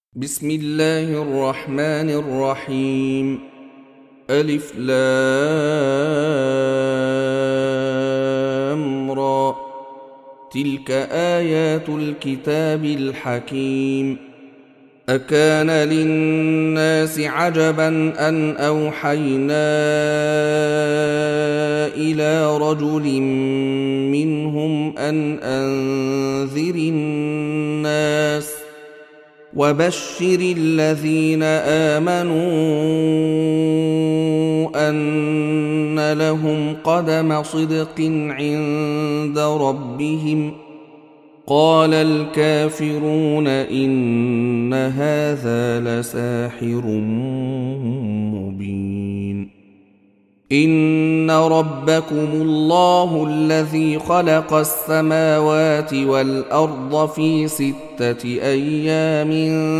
بسم الله الرحمن الرحيم. ألف لام را. تلك آيات الكتاب الحكيم. أكان للناس عجبا أن أوحينا إلى رجل منهم أن أنذر الناس وبشر الذين آمنوا أن لهم قدم صدق عند ربهم. قال الكافرون إن هذا لساحر مبين. إن ربكم الله الذي خلق السماوات والأرض في 6 أيام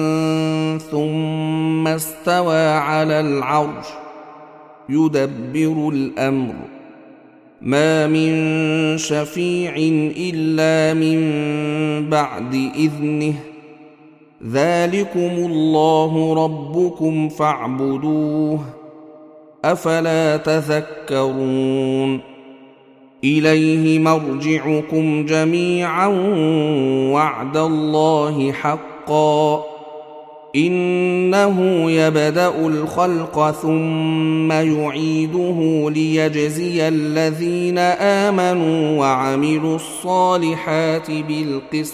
ثم استوى على العرش يدبر الأمر ما من شفيع إلا من بعد إذنه ذلكم الله ربكم فاعبدوه أفلا تذكرون. إليه مرجعكم جميعا وعد الله حقا إنه يبدأ الخلق ثم يعيده ليجزي الذين آمنوا وعملوا الصالحات بالقسط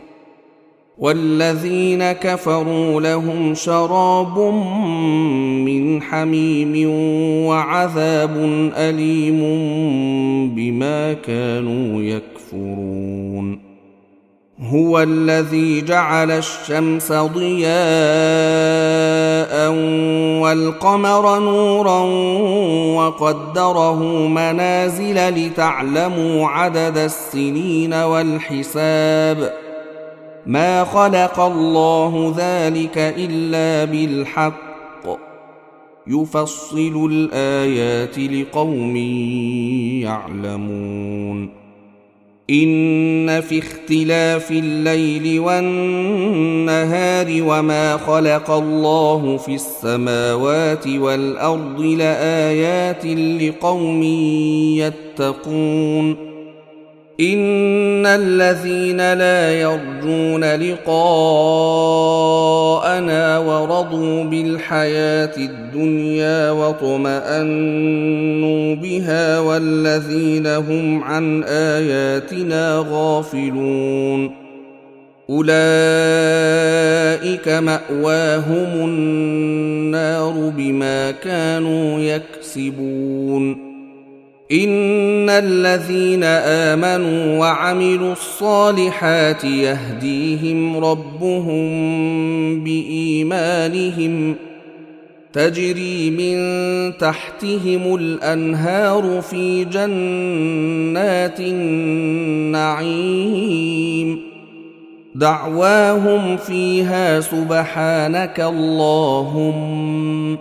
والذين كفروا لهم شراب من حميم وعذاب أليم بما كانوا يكفرون. هو الذي جعل الشمس ضياء والقمر نورا وقدره منازل لتعلموا عدد السنين والحساب ما خلق الله ذلك إلا بالحق يفصل الآيات لقوم يعلمون. إن في اختلاف الليل والنهار وما خلق الله في السماوات والأرض لآيات لقوم يتقون. إن الذين لا يرجون لقاءنا ورضوا بالحياة الدنيا واطمأنوا بها والذين هم عن آياتنا غافلون أولئك مأواهم النار بما كانوا يكسبون. إن الذين آمنوا وعملوا الصالحات يهديهم ربهم بإيمانهم تجري من تحتهم الأنهار في جنات النعيم دعواهم فيها سبحانك اللهم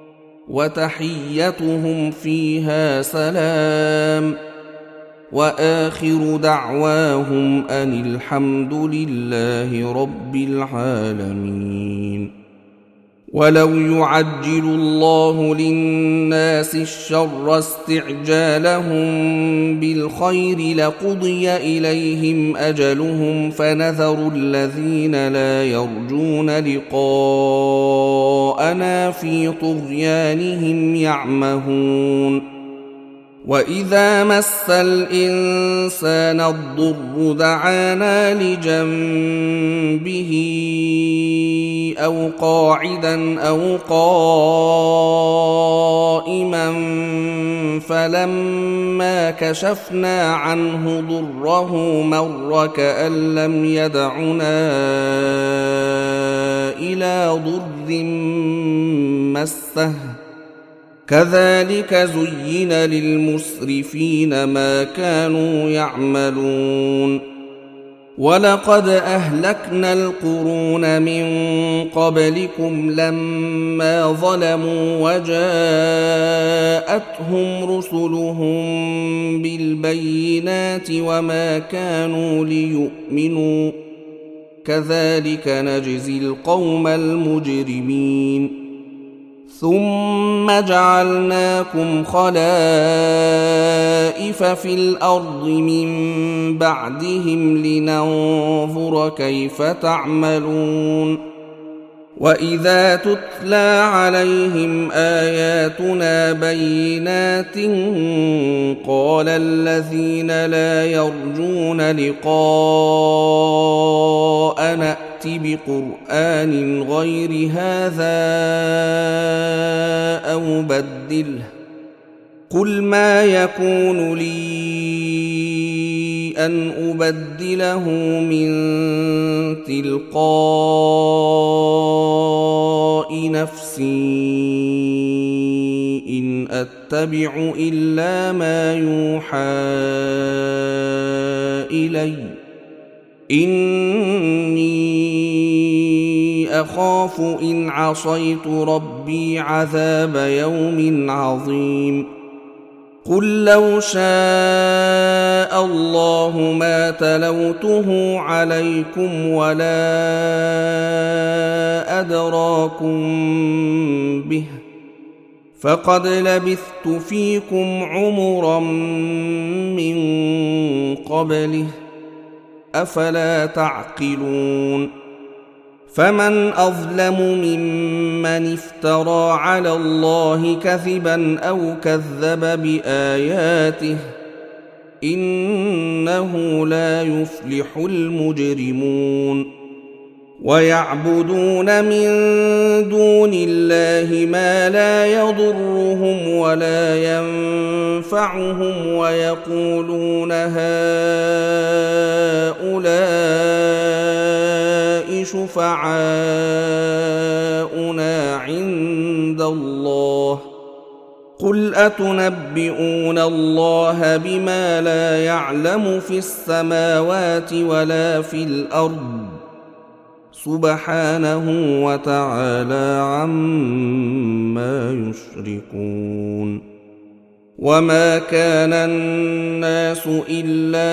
وتحيتهم فيها سلام وآخر دعواهم أن الحمد لله رب العالمين. ولو يعجل الله للناس الشر استعجالهم بالخير لقضي إليهم أجلهم فنذر الذين لا يرجون لقاءنا في طغيانهم يعمهون. وإذا مس الإنسان الضر دعانا لجنبه أو قاعدا أو قائما فلما كشفنا عنه ضره مر كأن لم يدعنا إلى ضر مسه كذلك زين للمسرفين ما كانوا يعملون. ولقد أهلكنا القرون من قبلكم لما ظلموا وجاءتهم رسلهم بالبينات وما كانوا ليؤمنوا كذلك نجزي القوم المجرمين ثم جعلناكم خلائف في الأرض من بعدهم لننظر كيف تعملون وإذا تتلى عليهم آياتنا بينات قال الذين لا يرجون لقاء نأت بقرآن غير هذا أو بدله قل ما يكون لي أن أبدله من تلقاء نفسي إن أتبع إلا ما يوحى إلي إني أخاف إن عصيت ربي عذاب يوم عظيم قل لو شاء الله ما تلوته عليكم ولا أدراكم به فقد لبثت فيكم عمرا من قبله أفلا تعقلون فمن أظلم ممن افترى على الله كذبا أو كذب بآياته إنه لا يفلح المجرمون ويعبدون من دون الله ما لا يضرهم ولا ينفعهم ويقولون هؤلاء شفعاؤنا عند الله قل أتنبئون الله بما لا يعلم في السماوات ولا في الأرض سبحانه وتعالى عما يشركون وما كان الناس إلا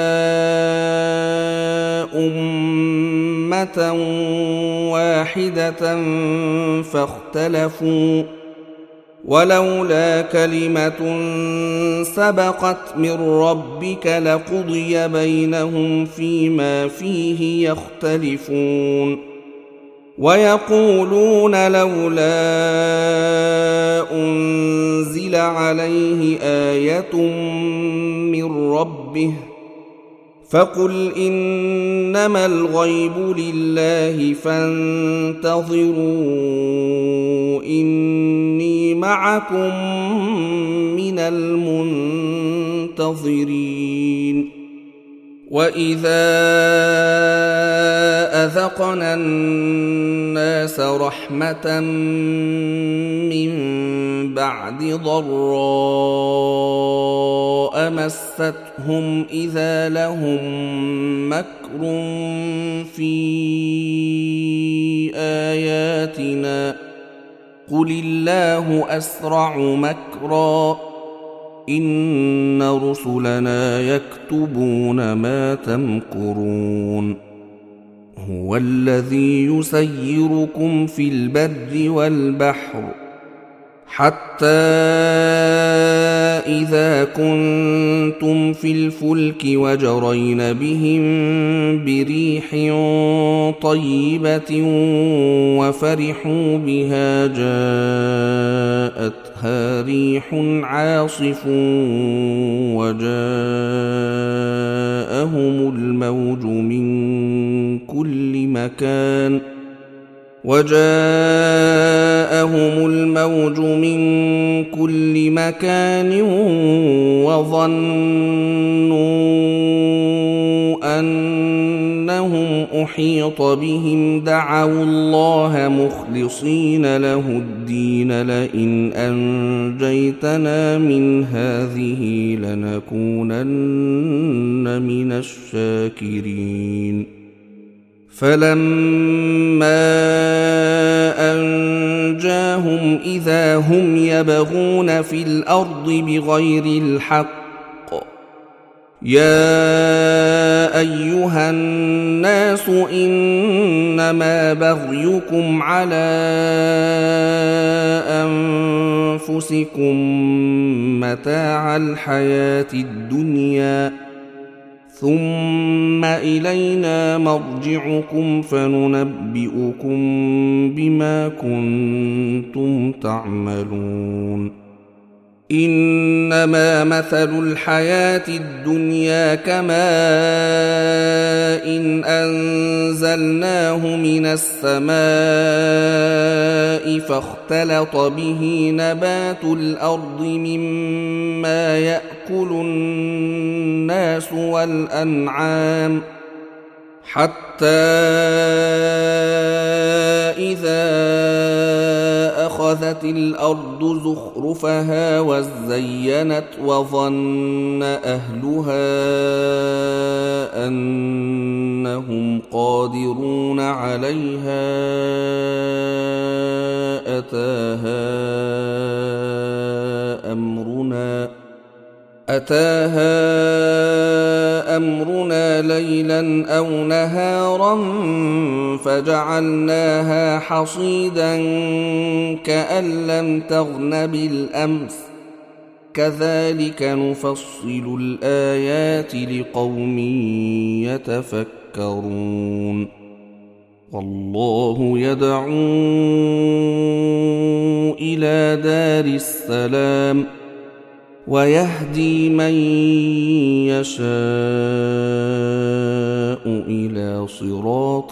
أمة واحدة فاختلفوا ولولا كلمة سبقت من ربك لقضي بينهم فيما فيه يختلفون ويقولون لولا أنزل عليه آية من ربه فقل إنما الغيب لله فانتظروا إني معكم من المنتظرين وإذا أذقنا الناس رحمة من بعد ضراء مستهم إذا لهم مكر في آياتنا قل الله أسرع مكرا إن رسلنا يكتبون ما تمكرون هو الذي يسيركم في البر والبحر حتى إذا كنتم في الفلك وجرين بهم بريح طيبة وفرحوا بها جاءتها ريح عاصف وجاءهم الموج من كل مكان وظنوا أنهم أحيط بهم دعوا الله مخلصين له الدين لئن أنجيتنا من هذه لنكونن من الشاكرين فلما أنجاهم إذا هم يبغون في الأرض بغير الحق يا أيها الناس إنما بغيكم على أنفسكم متاع الحياة الدنيا ثم إلينا مرجعكم فننبئكم بما كنتم تعملون إنما مثل الحياة الدنيا كماء إن أنزلناه من السماء فاختلط به نبات الأرض مما يأكل الناس والأنعام حتى إذا أخذت الأرض زخرفها وزينت وظن أهلها أنهم قادرون عليها أتاها أمرنا ليلا أو نهارا فجعلناها حصيدا كأن لم تغن بالأمس كذلك نفصل الآيات لقوم يتفكرون والله يدعو إلى دار السلام ويهدي من يشاء إلى صراط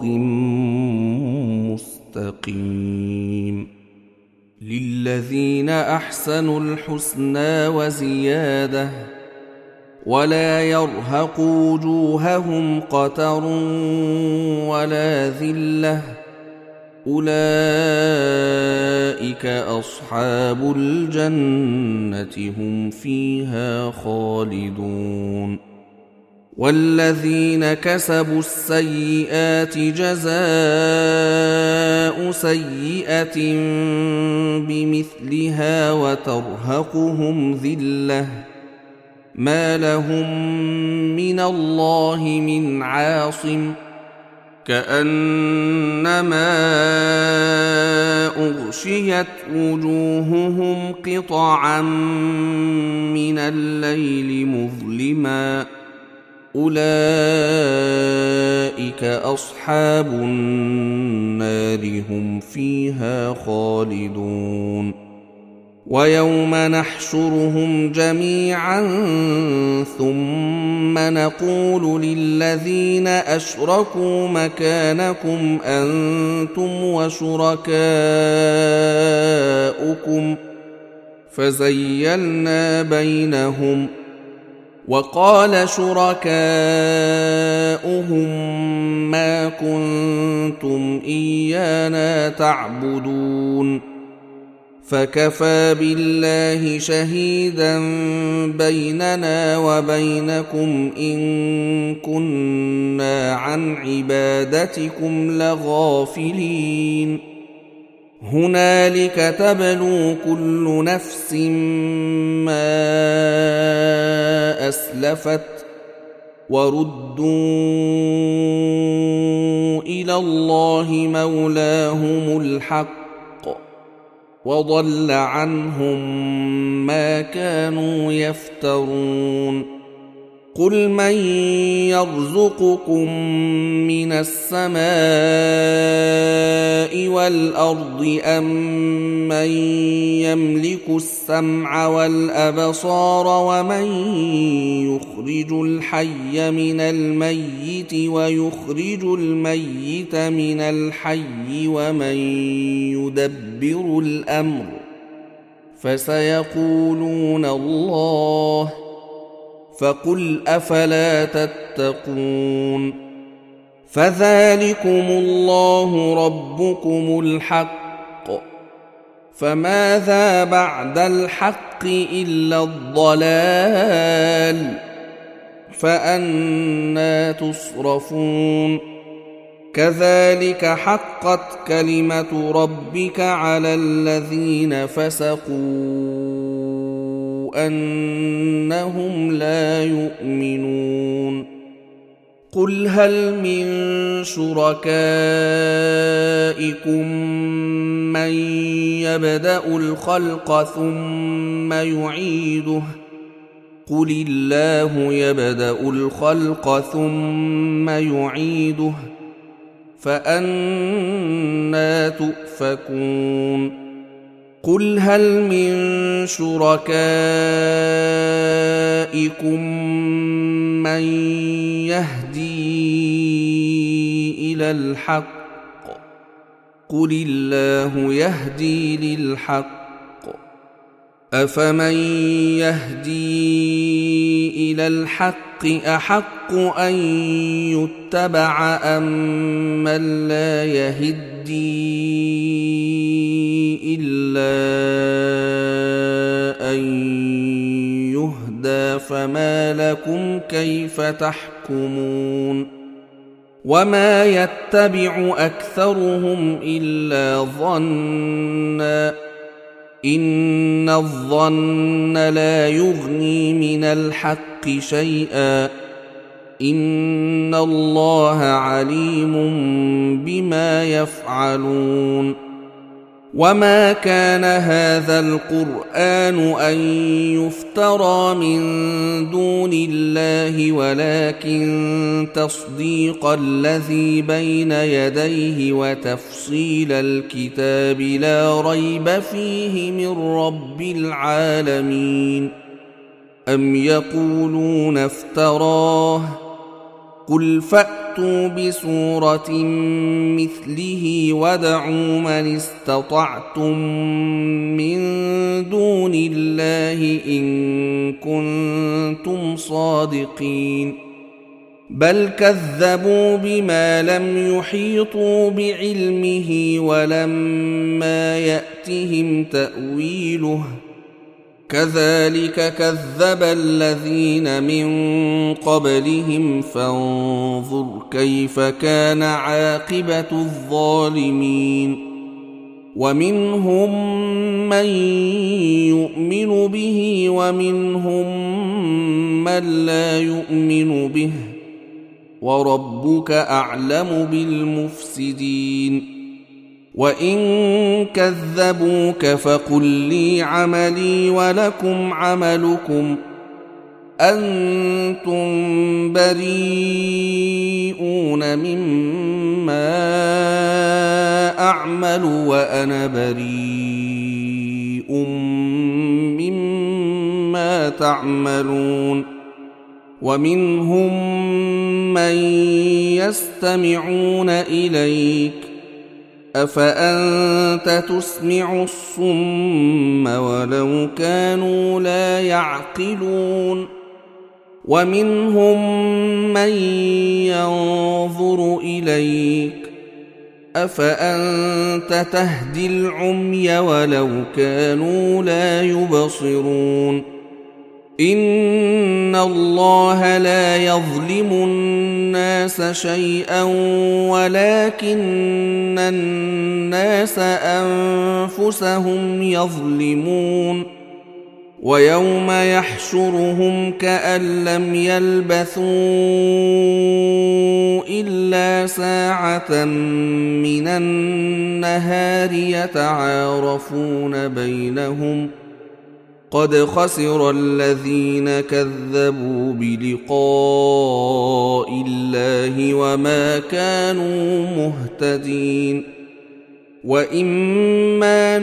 مستقيم للذين أحسنوا الحسنى وزيادة ولا يرهق وجوههم قتر ولا ذلة أولئك أصحاب الجنة هم فيها خالدون والذين كسبوا السيئات جزاء سيئة بمثلها وترهقهم ذلة ما لهم من الله من عاصم كأنما أغشيت وجوههم قطعا من الليل مظلما أولئك أصحاب النار هم فيها خالدون ويوم نحشرهم جميعا ثم نقول للذين أشركوا مكانكم أنتم وشركاؤكم فزيلنا بينهم وقال شركاؤهم ما كنتم إيانا تعبدون فكفى بالله شهيدا بيننا وبينكم إن كنا عن عبادتكم لغافلين هنالك تبلو كل نفس ما أسلفت وردوا إلى الله مولاهم الحق وضل عنهم ما كانوا يفترون قل من يرزقكم من السماء والأرض أم من يملك السمع والأبصار ومن يخرج الحي من الميت ويخرج الميت من الحي ومن يدبر الأمر فسيقولون الله فقل أفلا تتقون فذلكم الله ربكم الحق فماذا بعد الحق إلا الضلال فأنى تصرفون كذلك حقت كلمة ربك على الذين فسقوا أنهم لا يؤمنون قل هل من شركائكم من يبدأ الخلق ثم يعيده قل الله يبدأ الخلق ثم يعيده فأنى تؤفكون قل هل من شركائكم من يهدي إلى الحق قل الله يهدي للحق أفمن يهدي إلى الحق أحق أن يتبع أم من لا يهدي إلا أن يهدى فما لكم كيف تحكمون وما يتبع أكثرهم إلا ظنًّا إن الظن لا يغني من الحق شيئا إن الله عليم بما يفعلون وما كان هذا القرآن أن يفترى من دون الله ولكن تصديق الذي بين يديه وتفصيل الكتاب لا ريب فيه من رب العالمين أم يقولون افتراه قل فأتوا بسورة مثله وادعوا من استطعتم من دون الله إن كنتم صادقين بل كذبوا بما لم يحيطوا بعلمه ولما يأتهم تأويله كذلك كذب الذين من قبلهم فانظر كيف كان عاقبة الظالمين ومنهم من يؤمن به ومنهم من لا يؤمن به وربك أعلم بالمفسدين وإن كذبوك فقل لي عملي ولكم عملكم أنتم بريئون مما أعمل وأنا بريء مما تعملون ومنهم من يستمعون إليك أفأنت تسمع الصم ولو كانوا لا يعقلون ومنهم من ينظر إليك أفأنت تهدي العمي ولو كانوا لا يبصرون إن الله لا يظلم الناس شيئا ولكن الناس أنفسهم يظلمون ويوم يحشرهم كأن لم يلبثوا إلا ساعة من النهار يتعارفون بينهم قد خسر الذين كذبوا بلقاء الله وما كانوا مهتدين وإما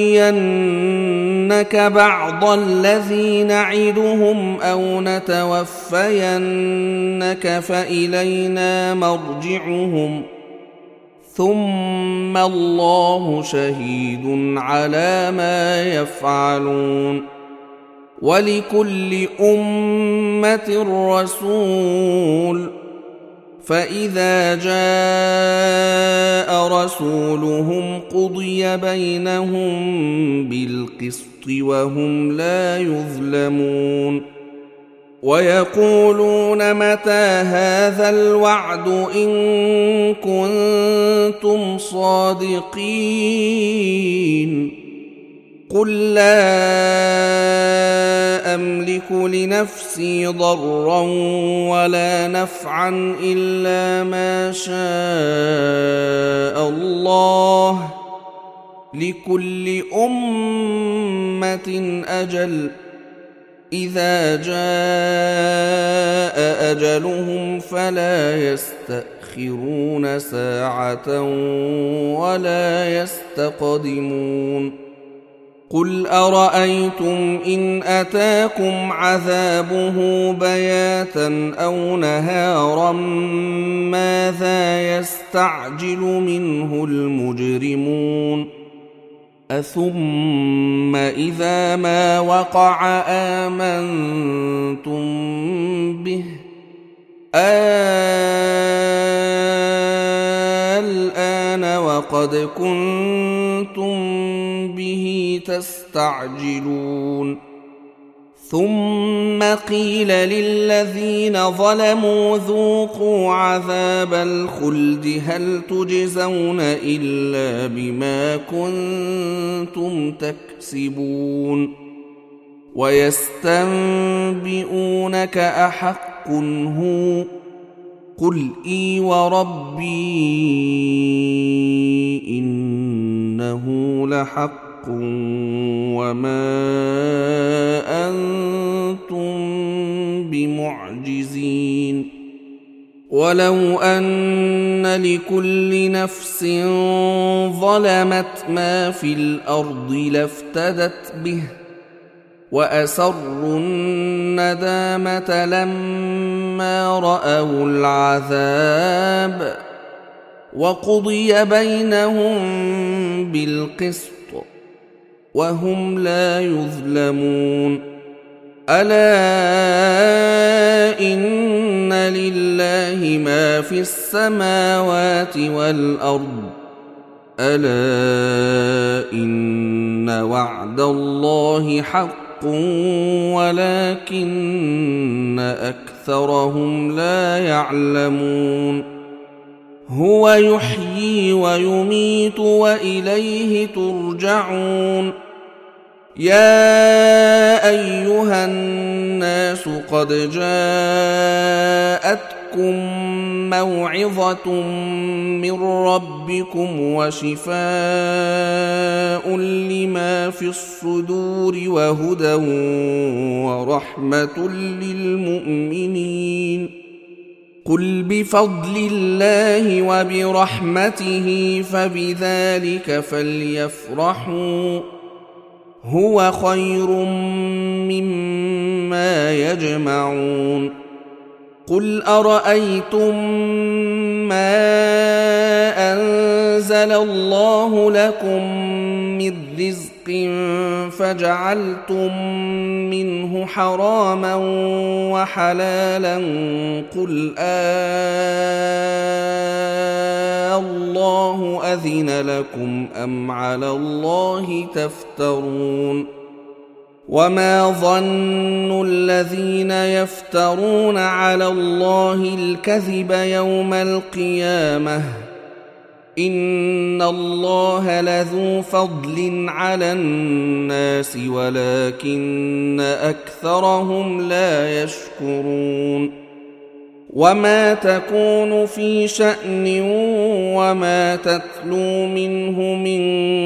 نرينك بعض الذي نعدهم أو نتوفينك فإلينا مرجعهم ثم الله شهيد على ما يفعلون ولكل أمة رسول فإذا جاء رسولهم قضي بينهم بالقسط وهم لا يظلمون ويقولون متى هذا الوعد إن كنتم صادقين قل لا أملك لنفسي ضرا ولا نفعا إلا ما شاء الله، لكل أمة أجل، إذا جاء أجلهم فلا يستأخرون ساعة ولا يستقدمون. قل أرأيتم إن أتاكم عذابه بياتا أو نهارا ماذا يستعجل منه المجرمون؟ أثم إذا ما وقع آمنتم به؟ الآن وقد كنتم به تستعجلون. ثم قيل للذين ظلموا ذوقوا عذاب الخلد هل تجزون إلا بما كنتم تكسبون. ويستنبئونك أحق هو؟ قل إي وربي إنه لحق وما أنتم بمعجزين. ولو أن لكل نفس ظلمت ما في الأرض لافتدت به وأسروا الندامة لما رأوا العذاب وقضي بينهم بالقسط وهم لا يظلمون. ألا إن لله ما في السماوات والأرض، ألا إن وعد الله حق ولكن أكثرهم لا يعلمون. هو يحيي ويميت وإليه ترجعون. يا أيها الناس قد جاءتكم موعظة من ربكم وشفاء لما في الصدور وهدى ورحمة للمؤمنين. قل بفضل الله وبرحمته فبذلك فليفرحوا هو خير مما يجمعون. قل أرأيتم ما أنزل الله لكم من رزق فجعلتم منه حراما وحلالا قل الله أذن لكم أم على الله تفترون؟ وما ظن الذين يفترون على الله الكذب يوم القيامة إن الله لذو فضل على الناس ولكن أكثرهم لا يشكرون. وما تكون في شأن وما تتلو منه من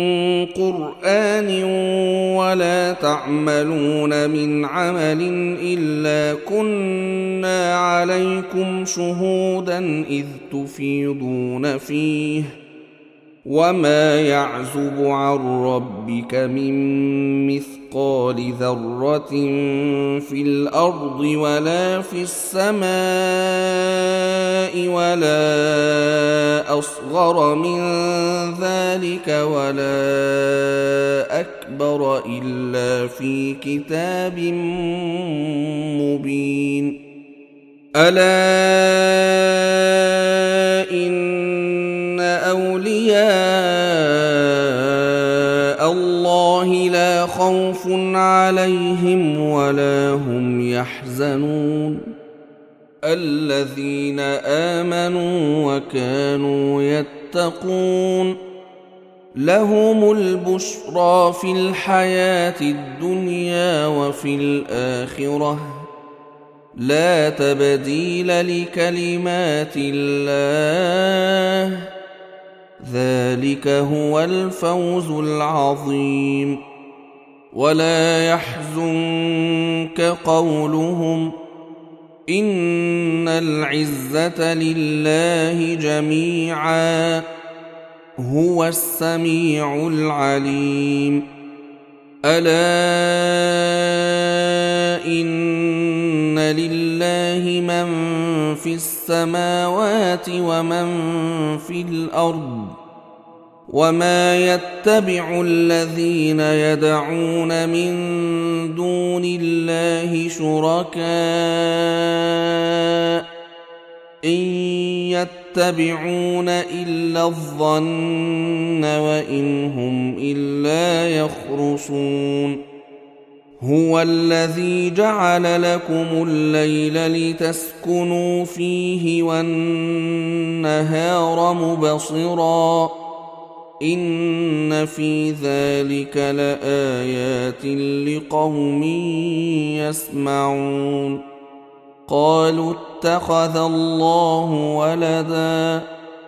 قرآن ولا تعملون من عمل إلا كنا عليكم شهودا إذ تفيضون فيه وما يعزب عن ربك من مثقال ذرة في الأرض ولا في السماء ولا أصغر من ذلك ولا أكبر إلا في كتاب مبين. ألا إن أولياء الله لا خوف عليهم ولا هم يحزنون الذين آمنوا وكانوا يتقون. لهم البشرى في الحياة الدنيا وفي الآخرة لا تبديل لكلمات الله ذلك هو الفوز العظيم ولا يحزنك قولهم إن العزة لله جميعا هو السميع العليم ألا إن لله من في السماوات ومن في الأرض وما يتبع الذين يدعون من دون الله شركاء إن يتبعون إلا الظن وإن هم إلا يخرصون هو الذي جعل لكم الليل لتسكنوا فيه والنهار مبصرا إن في ذلك لآيات لقوم يسمعون قالوا اتخذ الله ولدا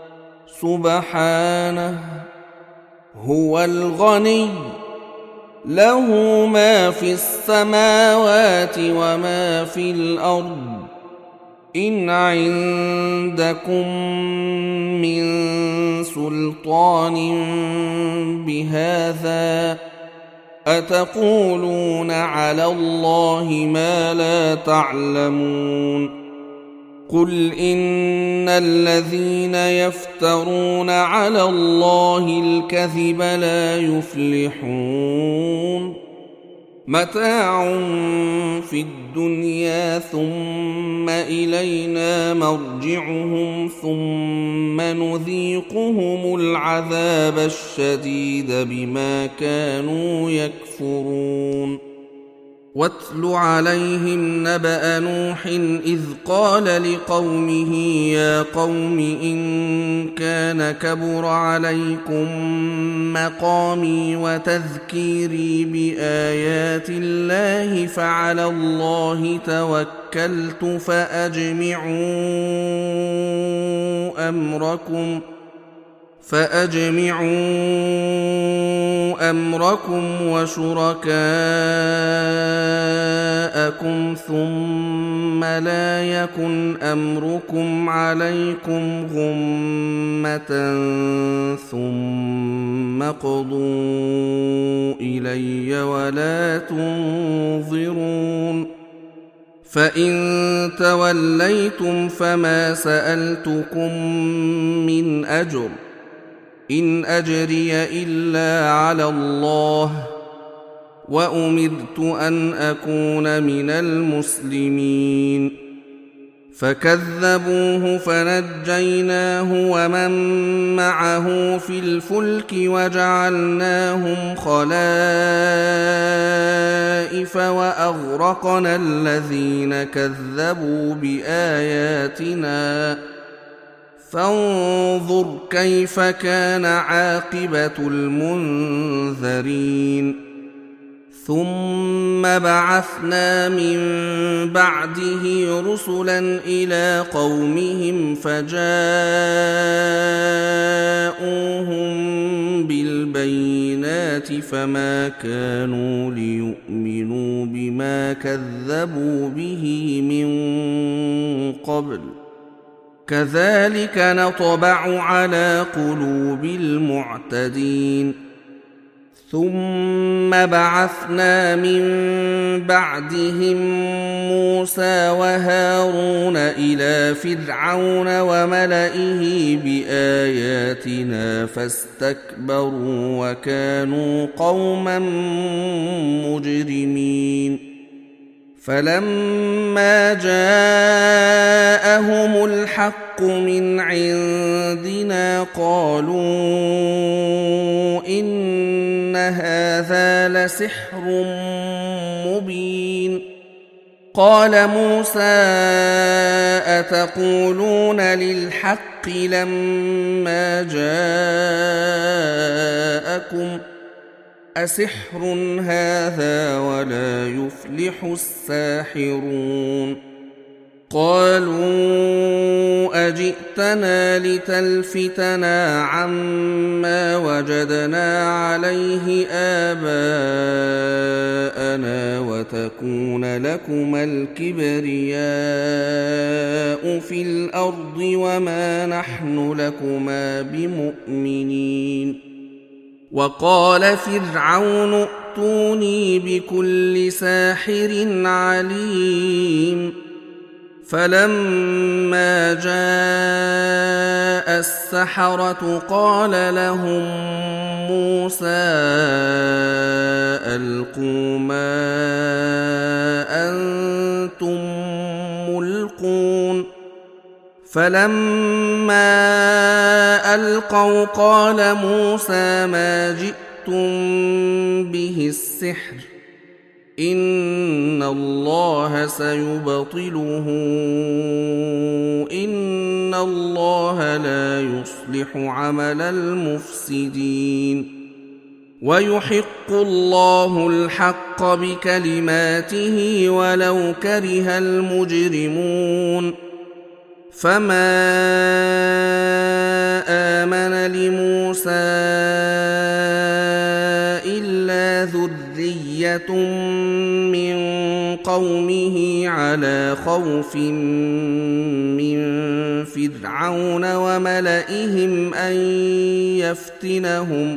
سبحانه هو الغني له ما في السماوات وما في الأرض إن عندكم من سلطان بهذا أتقولون على الله ما لا تعلمون قل إن الذين يفترون على الله الكذب لا يفلحون متاع في الدنيا ثم إلينا مرجعهم ثم نذيقهم العذاب الشديد بما كانوا يكفرون واتل عليهم نبأ نوح إذ قال لقومه يا قوم إن كان كبر عليكم مقامي وتذكيري بآيات الله فعلى الله توكلت فأجمعوا أمركم وشركاءكم ثم لا يكن أمركم عليكم غمة ثم اقضوا إلي ولا تنظرون فإن توليتم فما سألتكم من أجر إن أجري إلا على الله وأمرت أن أكون من المسلمين فكذبوه فنجيناه ومن معه في الفلك وجعلناهم خلائف وأغرقنا الذين كذبوا بآياتنا فانظر كيف كان عاقبة المنذرين ثم بعثنا من بعده رسلا إلى قومهم فجاءوهم بالبينات فما كانوا ليؤمنوا بما كذبوا به من قبل كذلك نطبع على قلوب المعتدين ثم بعثنا من بعدهم موسى وهارون إلى فرعون وملئه بآياتنا فاستكبروا وكانوا قوما مجرمين فلما جاءهم الحق من عندنا قالوا إن هذا لسحر مبين قال موسى أتقولون للحق لما جاءكم أسحر هذا ولا يفلح الساحرون قالوا أجئتنا لتلفتنا عما وجدنا عليه آباءنا وتكون لكما الكبرياء في الأرض وما نحن لكما بمؤمنين وقال فرعون ائتوني بكل ساحر عليم فلما جاء السحرة قال لهم موسى ألقوا ما أنتم ملقون فلما ألقوا قال موسى ما جئتم به السحر إن الله سيبطله إن الله لا يصلح عمل المفسدين ويحق الله الحق بكلماته ولو كره المجرمون فما آمن لموسى إلا ذرية من قومه على خوف من فرعون وملئهم أن يفتنهم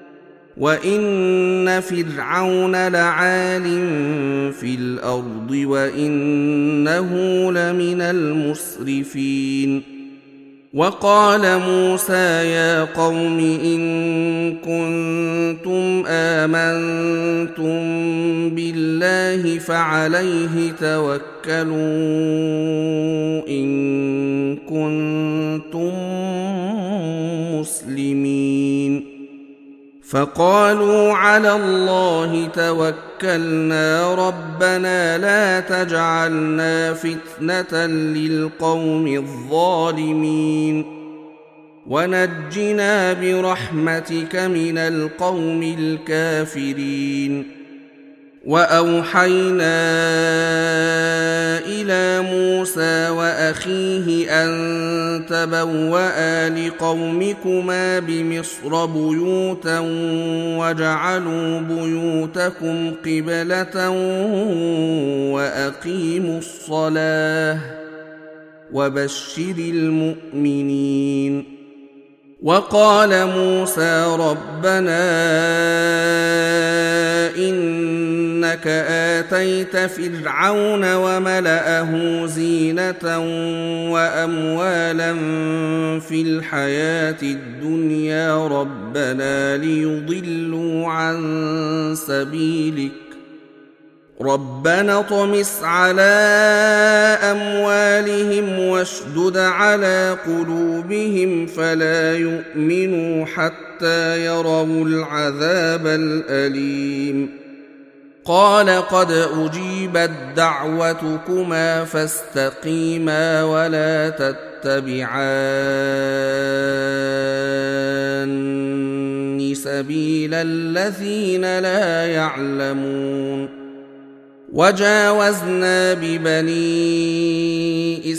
وإن فرعون لعال في الأرض وإنه لمن المسرفين وقال موسى يا قوم إن كنتم آمنتم بالله فعليه توكلوا إن كنتم مسلمين فقالوا على الله توكلنا ربنا لا تجعلنا فتنة للقوم الظالمين ونجنا برحمتك من القوم الكافرين وأوحينا إلى موسى وأخيه أن تبوأ لقومكما بمصر بيوتا واجعلوا بيوتكم قبلة وأقيموا الصلاة وبشر المؤمنين وقال موسى ربنا إنك آتيت فرعون وملأه زينة وأموالا في الحياة الدنيا ربنا ليضلوا عن سبيلك ربنا اطمس على أموالهم واشدد على قلوبهم فلا يؤمنوا حتى يروا العذاب الأليم قال قد أجيبت دعوتكما فاستقيما ولا تتبعان سبيل الذين لا يعلمون وجاوزنا ببني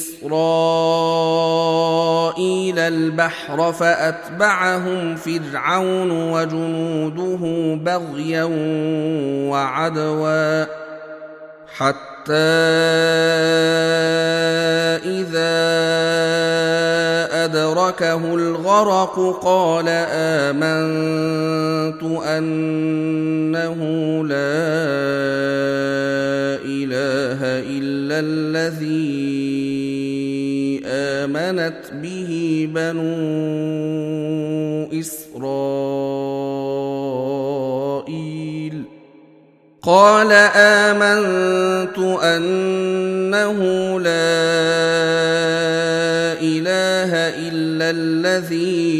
إسرائيل البحر فأتبعهم فرعون وجنوده بغيا وعدوا حتى إذا أدركه الغرق قال آمنت أنه لا إله إلا الذي آمنت به بنو إسرائيل قال آمنت أنه لا إله إلا الذي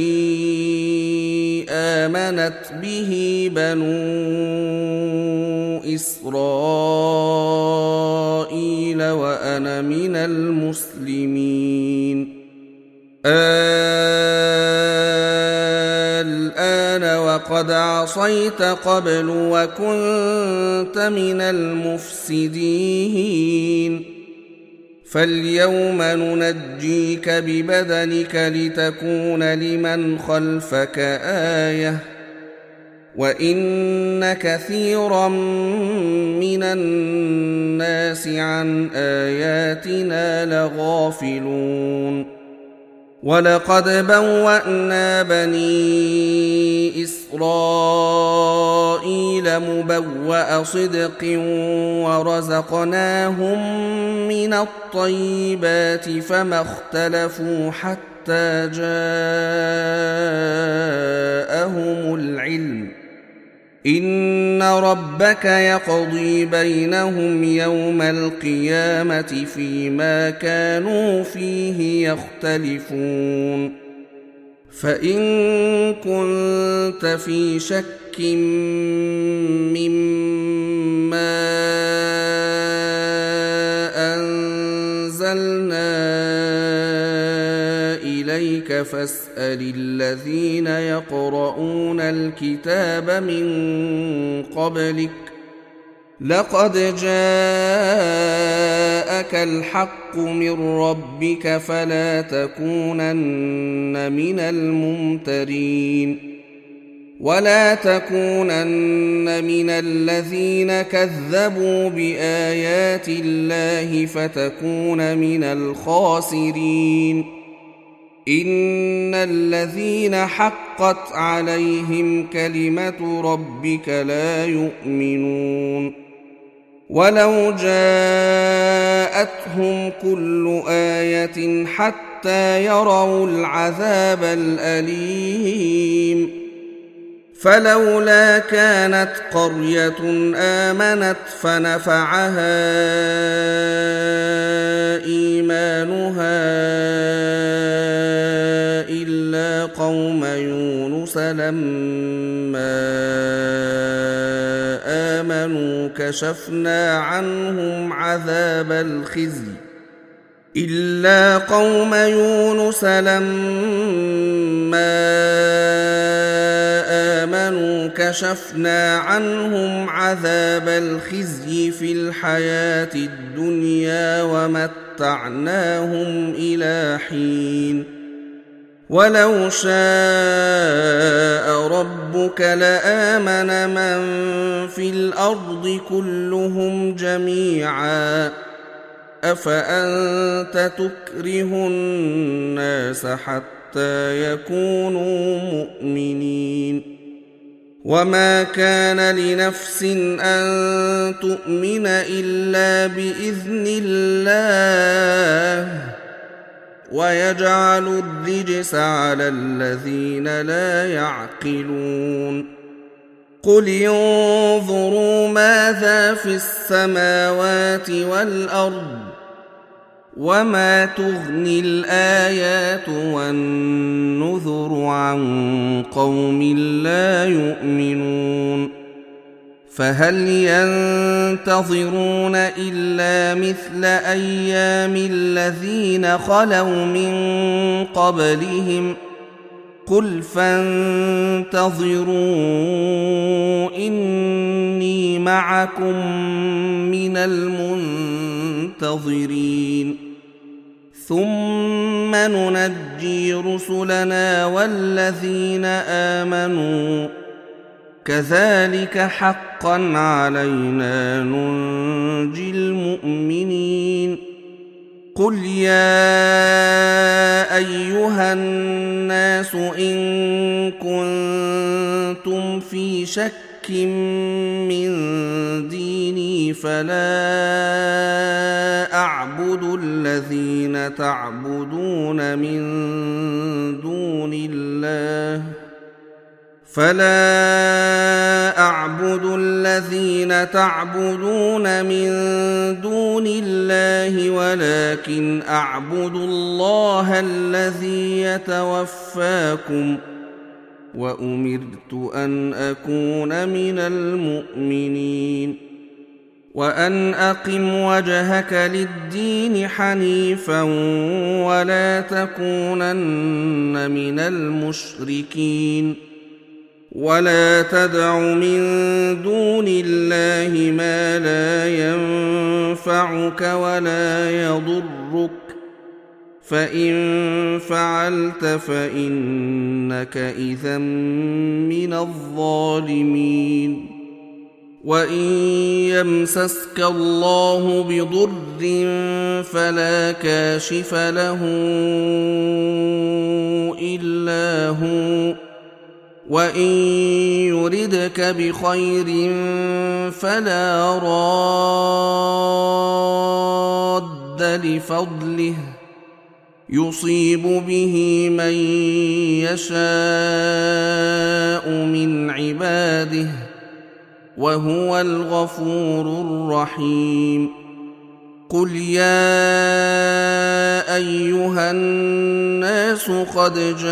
آمنت به بنو إسرائيل قيل وأنا من المسلمين. الآن وقد عصيت قبل وكنت من المفسدين. فاليوم ننجيك ببدنك لتكون لمن خلفك آية وإن كثيرا من الناس عن آياتنا لغافلون. ولقد بوأنا بني إسرائيل مبوأ صدق ورزقناهم من الطيبات فما اختلفوا حتى جاءهم العلم. إن ربك يقضي بينهم يوم القيامة فيما كانوا فيه يختلفون. فإن كنت في شك مما أنزلنا إليك فاسأل الذين يقرؤون الكتاب من قبلك لقد جاءك الحق من ربك فلا تكونن من الممترين. ولا تكونن من الذين كذبوا بآيات الله فتكون من الخاسرين. إن الذين حقت عليهم كلمة ربك لا يؤمنون. ولو جاءتهم كل آية حتى يروا العذاب الأليم فلولا كانت قرية آمنت فنفعها إيمانها إلا قوم يونس لما آمنوا كشفنا عنهم عذاب الخزي كشفنا عنهم عذاب الخزي في الحياة الدنيا ومتعناهم إلى حين. ولو شاء ربك لآمن من في الأرض كلهم جميعا أفأنت تكره الناس حتى يكونوا مؤمنين. وما كان لنفس أن تؤمن إلا بإذن الله ويجعل الرجس على الذين لا يعقلون. قل انظروا ماذا في السماوات والأرض وما تغني الآيات والنذر عن قوم لا يؤمنون. فهل ينتظرون إلا مثل أيام الذين خلوا من قبلهم قل فانتظروا إني معكم من المنتظرين. ثم ننجي رسلنا والذين آمنوا كذلك حقا علينا ننجي المؤمنين. قل يا أيها الناس إن كنتم في شك من ديني فلا أعبد الذين تعبدون من دون الله ولكن أعبد الله الذي يتوفاكم وأمرت أن أكون من المؤمنين. وأن أقم وجهك للدين حنيفا ولا تكونن من المشركين ولا تدع من دون الله ما لا ينفعك ولا يضرك فإن فعلت فإنك إذا من الظالمين وإن يمسسك الله بضر فلا كاشف له إلا هو وإن يردك بخير فلا راد لفضله يصيب به من يشاء من عباده وهو الغفور الرحيم قل يا أيها الناس قد جاءكم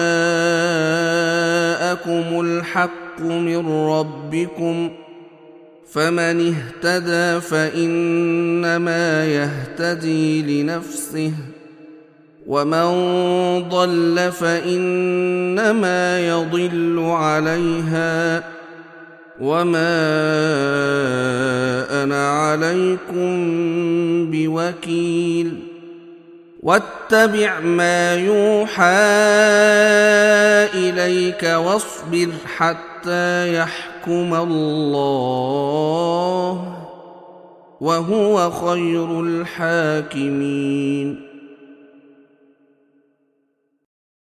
الحق من ربكم فمن اهتدى فإنما يهتدي لنفسه ومن ضل فإنما يضل عليها وما أنا عليكم بوكيل واتبع ما يوحى إليك واصبر حتى يحكم الله وهو خير الحاكمين